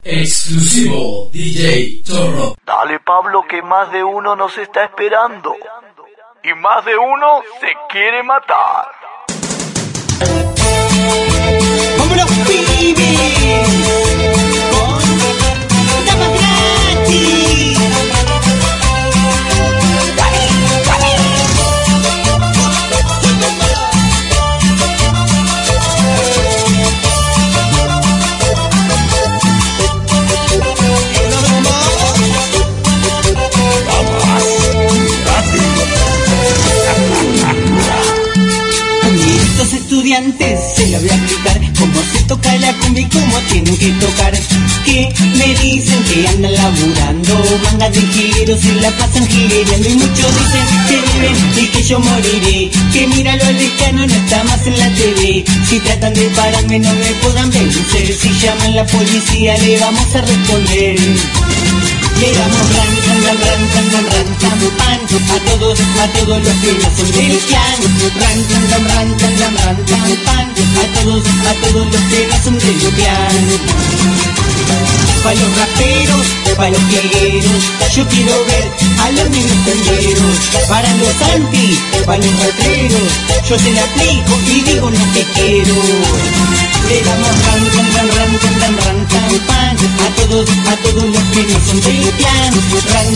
Exclusivo DJ Torro. Dale, Pablo, que más de uno nos está esperando. Y más de uno se quiere matar. ¡Vámonos, pibes! Con Damas Gratis. Estudiantes, se lo voy a explicar cómo se toca la cumbia y cómo tienen que tocar. Que me dicen que andan laburando, mangas de giros y la pasan girando. Y muchos dicen que viven y que yo moriré, que mira lo lejano no está más en la TV. Si tratan de pararme no me podrán vencer, si llaman la policía le vamos a responder. Le damos ran, pan, a todos los que no son del clan. Pan, a todos los que no son del clan. Pa' los raperos, pa' los pliegueros, yo quiero ver a los niños tenderos. Para los anti, pa' los rateros, yo se la aplico y digo lo que quiero. Le damos ran, pan, a todos los que no son del clan. Ran,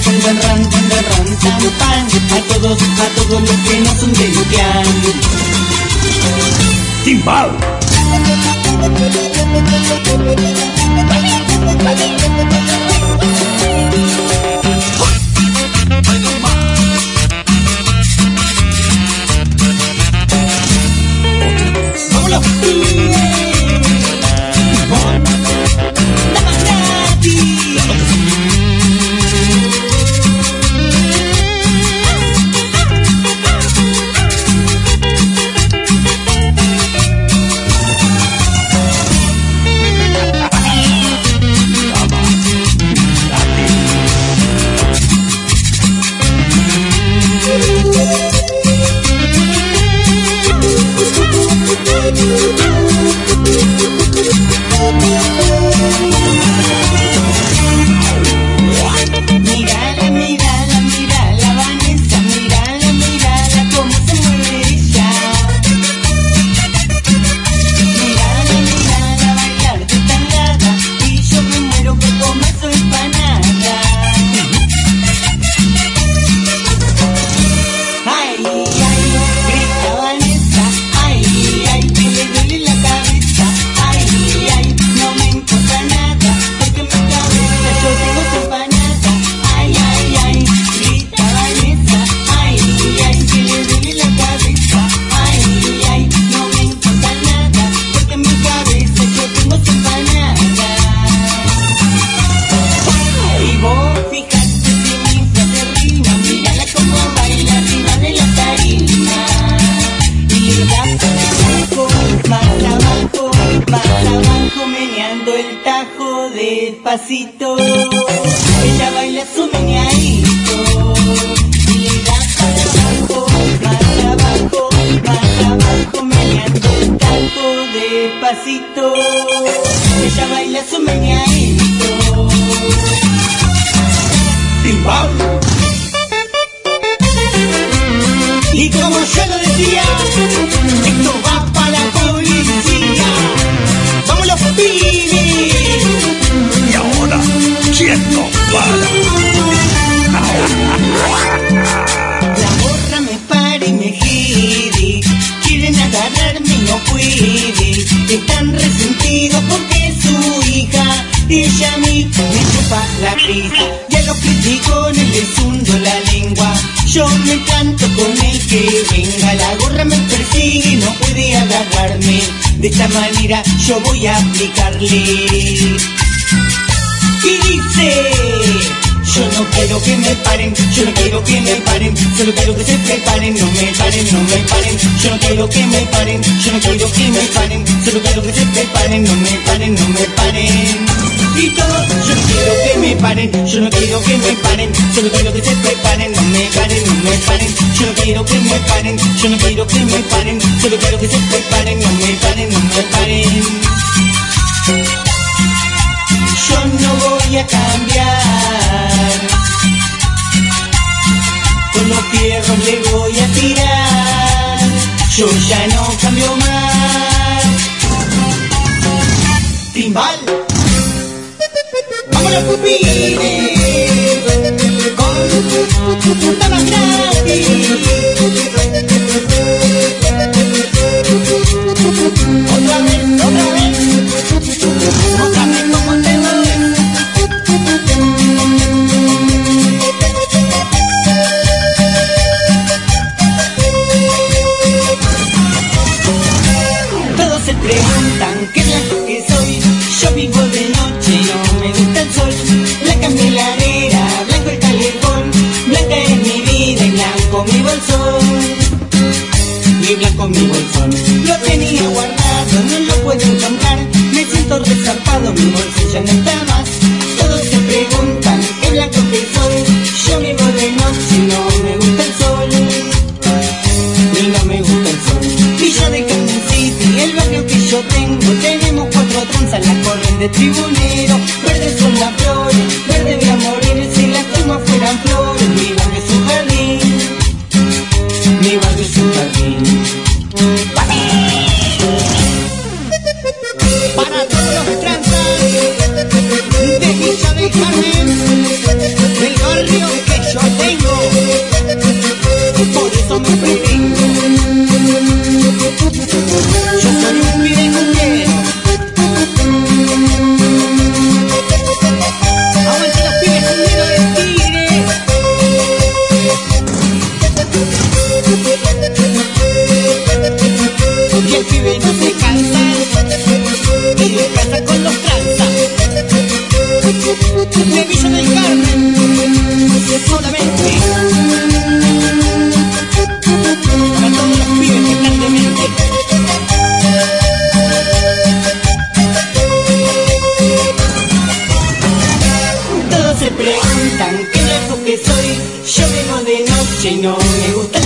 pan, a todos los que no son del clan. ¡Timbal! ¡Vámonos! ¡Damas Gratis! Despacito, ella baila su meneadito y le da para abajo, meneando el tajo. Despacito, ella baila su meneadito. ¡Timbal! Y como yo lo decía, esto va para la policía. ¡Vamos los pibes! Y ahora, ¿quién nos para? La morra me para y me gire, quieren agarrarme y no puede. Están resentidos porque su hija, ella a mí me chupa la risa. Y a los criticones les hundo la lengua, yo me canto con el que venga. La gorra me persigue y no puede agarrarme, de esta manera yo voy a aplicarle. Y dice: yo no quiero que me paren, yo no quiero que me paren, solo quiero que se preparen, no me paren, no me paren. Yo no quiero que me paren, yo no quiero que me paren, solo quiero que se preparen, no me paren, no me paren. Y todos, yo no quiero que me paren, yo no quiero que me paren, solo quiero que se preparen, no me paren, no me paren. Yo no quiero que me paren, yo no quiero que me paren, solo quiero que se preparen, no me paren, no me paren. Yo no a cambiar. Con los fierros le voy a tirar. Yo ya no cambio más. Timbal. Vámonos, pupines. Con damas gratis. Otra vez, otra vez. Otra vez como te doy. Todos se preguntan qué blanco que soy. Yo vivo de noche, no me gusta el sol. Blanca mi heladera, blanco el calefón. Blanca es mi vida y blanco mi bolsón. Y blanco mi bolsón. Lo tenía guardado, no lo puedo encontrar. Me siento resarpado, mi bolso ya no está más. Todos se preguntan qué blanco que soy. Yo vivo de noche, no me gusta el sol. Y no me gusta el sol. Villa de Carmen City, el barrio que yo tengo. Tenemos 4 tranzas, la corren de tribunero. Verdes son las flores, verde voy a morir. Si las tomas fueran flores, mi barrio es un jardín. Mi barrio es un jardín. Para todos los tranzas de Villa de Carmen, del barrio que yo tengo. Por eso me prevengo. Yo soy un pibe cumbiero. Aguante los pibes cumbieros del Tigre. Y el pibe no se cansa. Y descansa con los tranzas. De Villa del Carmen. Solamente. Para todos los pibes que están demente. Todos se preguntan qué lejos que soy. Yo vengo de noche y no me gusta